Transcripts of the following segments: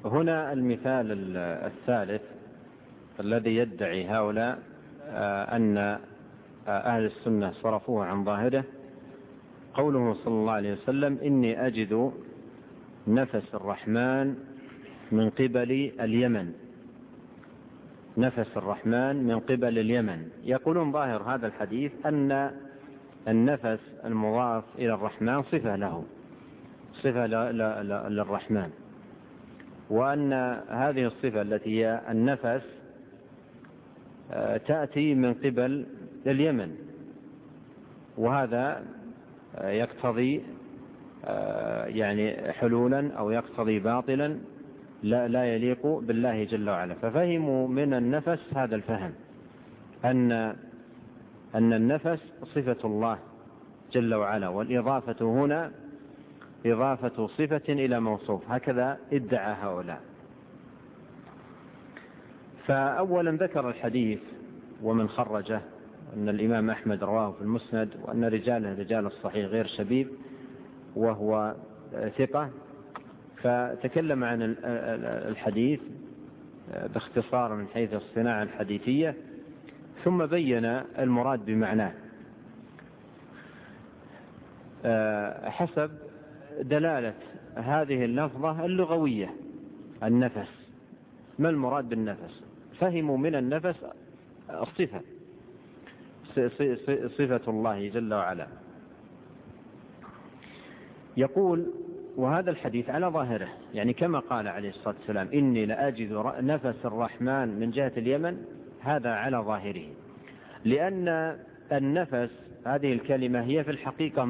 هنا المثال الثالث الذي يدعي هؤلاء أن أهل السنة صرفوه عن ظاهره قوله صلى الله عليه وسلم: إني أجد نفس الرحمن من قبل اليمن. نفس الرحمن من قبل اليمن. يقولون ظاهر هذا الحديث أن النفس المضاف إلى الرحمن صفة له، صفة للرحمن، وأن هذه الصفة التي هي النفس تأتي من قبل اليمن، وهذا يقتضي يعني حلولا أو يقتضي باطلا لا يليق بالله جل وعلا. ففهموا من النفس هذا الفهم أن النفس صفة الله جل وعلا، والإضافة هنا إضافة صفة إلى موصوف، هكذا ادعى هؤلاء. فأولا ذكر الحديث ومن خرجه أن الإمام أحمد رواه في المسند، وأن رجاله رجال الصحيح غير شبيب وهو ثقة. فتكلم عن الحديث باختصار من حيث الصناعة الحديثية، ثم بين المراد بمعناه حسب دلالة هذه اللفظة اللغوية. النفس، ما المراد بالنفس؟ فهموا من النفس الصفة، صفة الله جل وعلا. يقول: وهذا الحديث على ظاهره، يعني كما قال عليه الصلاة والسلام: إني لأجد نفس الرحمن من جهة اليمن، هذا على ظاهره، لأن النفس هذه الكلمة هي في الحقيقة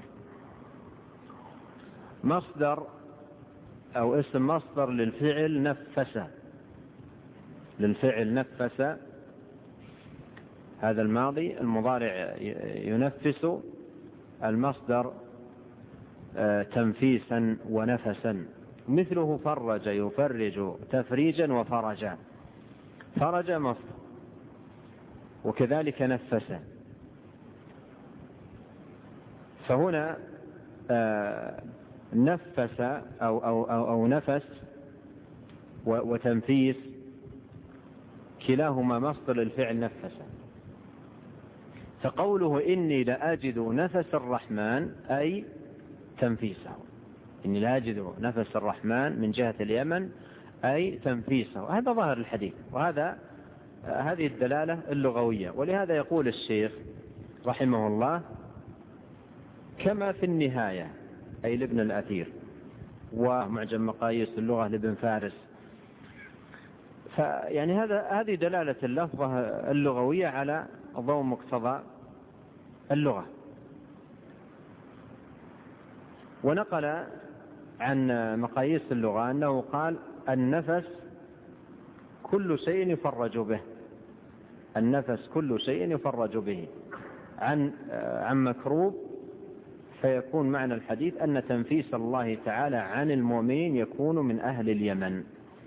مصدر أو اسم مصدر للفعل نفس. للفعل نفس، هذا الماضي، المضارع ينفس، المصدر تنفيسا ونفسا. مثله فرج يفرج تفريجا وفرجا. فرج مصدر، وكذلك نفس. فهنا نفس أو نفس وتنفيس كلاهما مصدر الفعل نفس. فقوله إني لأجد نفس الرحمن أي تنفيسه. إني لأجد نفس الرحمن من جهة اليمن أي تنفيسه. هذا ظاهر الحديث، هذه الدلالة اللغوية. ولهذا يقول الشيخ رحمه الله: كما في النهاية، أي لابن الأثير، ومعجم مقاييس اللغة لابن فارس. فيعني هذه دلالة اللفظة اللغوية على ضوء مقتضى اللغة. ونقل عن مقاييس اللغة أنه قال: النفس كل شيء يفرج به. النفس كل شيء يفرج به عن مكروب. فيكون معنى الحديث أن تنفيس الله تعالى عن المؤمنين يكون من أهل اليمن.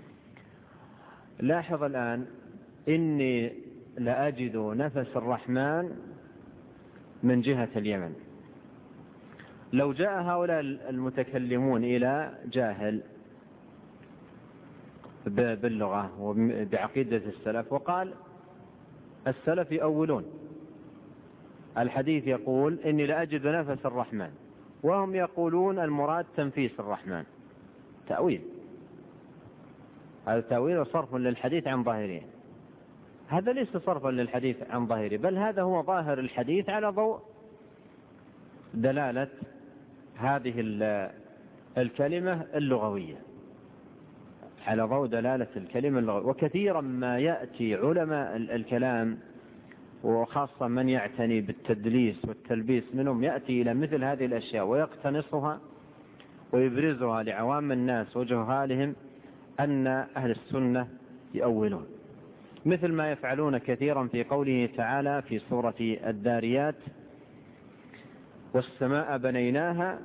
لاحظ الآن: إني لأجد نفس الرحمن من جهة اليمن. لو جاء هؤلاء المتكلمون إلى جاهل باللغة وبعقيدة السلف وقال: السلف يؤولون الحديث، يقول إني لأجد نفس الرحمن، وهم يقولون المراد تنفيس الرحمن. تأويل، هذا تأويل وصرف للحديث عن ظاهره. هذا ليس صرفا للحديث عن ظاهره، بل هذا هو ظاهر الحديث على ضوء دلالة هذه الكلمة اللغوية، على ضوء دلالة الكلمة اللغوية. وكثيرا ما يأتي علماء الكلام، وخاصة من يعتني بالتدليس والتلبيس منهم، يأتي إلى مثل هذه الأشياء ويقتنصها ويبرزها لعوام الناس وجهالهم أن أهل السنة يؤولون، مثل ما يفعلون كثيرا في قوله تعالى في سورة الذاريات: والسماء بنيناها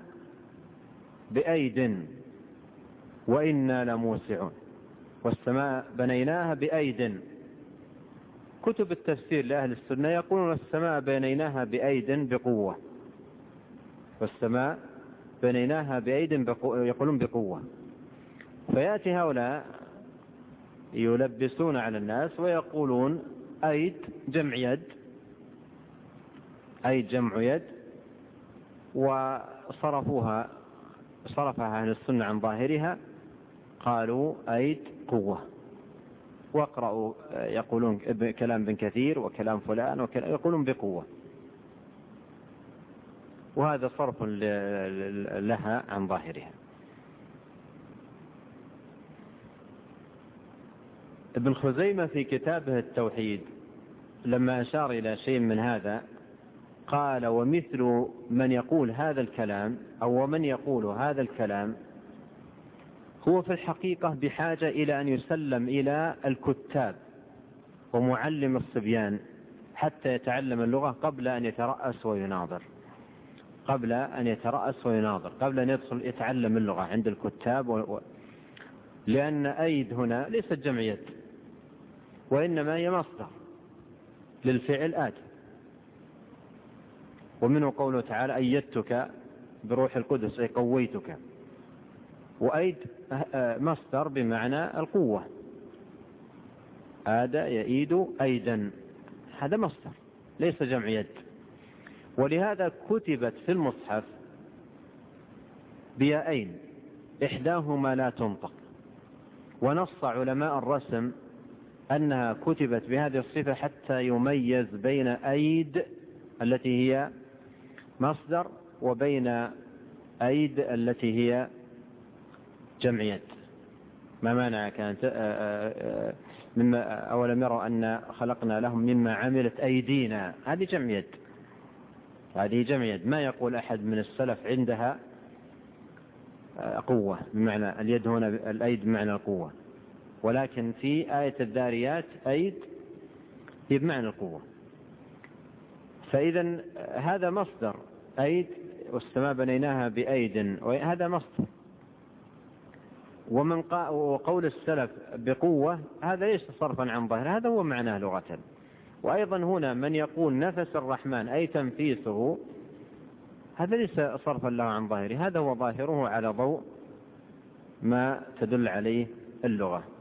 بأيد وإنا لموسعون. والسماء بنيناها بأيد. كتب التفسير لأهل السنة يقولون السماء بنيناها بأيد بقوة، والسماء بنيناها بأيد يقولون بقوة. فيأتي هؤلاء يلبسون على الناس ويقولون أيد جمع يد، أيد جمع يد، وصرفها أهل السنة عن ظاهرها، قالوا أيد قوة. واقرأوا يقولون كلام ابن كثير وكلام فلان يقولون بقوة، وهذا صرف لها عن ظاهرها. ابن خزيمة في كتابه التوحيد لما أشار إلى شيء من هذا قال: ومثل من يقول هذا الكلام أو ومن يقول هذا الكلام هو في الحقيقة بحاجة إلى أن يسلم إلى الكتاب ومعلم الصبيان حتى يتعلم اللغة قبل أن يترأس ويناظر، قبل أن يدخل يتعلم اللغة عند الكتاب. لأن أيد هنا ليست جمع يد، وإنما هي مصدر للفعل آت. ومنه قوله تعالى: أيدتك بروح القدس، أي قويتك. وأيد مصدر بمعنى القوة، آد يأيد أيدا، هذا مصدر ليس جمع يد. ولهذا كتبت في المصحف بياءين إحداهما لا تنطق، ونص علماء الرسم أنها كتبت بهذه الصفة حتى يميز بين أيد التي هي مصدر وبين أيد التي هي جمع يد. ما معنى كانت مما أولم يروا أن خلقنا لهم مما عملت أيدينا، هذه جمع يد، هذه جمع يد. ما يقول أحد من السلف عندها قوة بمعنى اليد، هنا الأيد بمعنى القوة، ولكن في آية الذاريات أيد بمعنى القوة. فإذا هذا مصدر أيد، والسماء بنيناها بأيد، وهذا مصدر. وقول السلف بقوة هذا ليس صرفا عن ظاهر، هذا هو معناه لغة. وأيضا هنا من يقول نفس الرحمن أي تنفيسه، هذا ليس صرفا له عن ظاهره، هذا هو ظاهره على ضوء ما تدل عليه اللغة.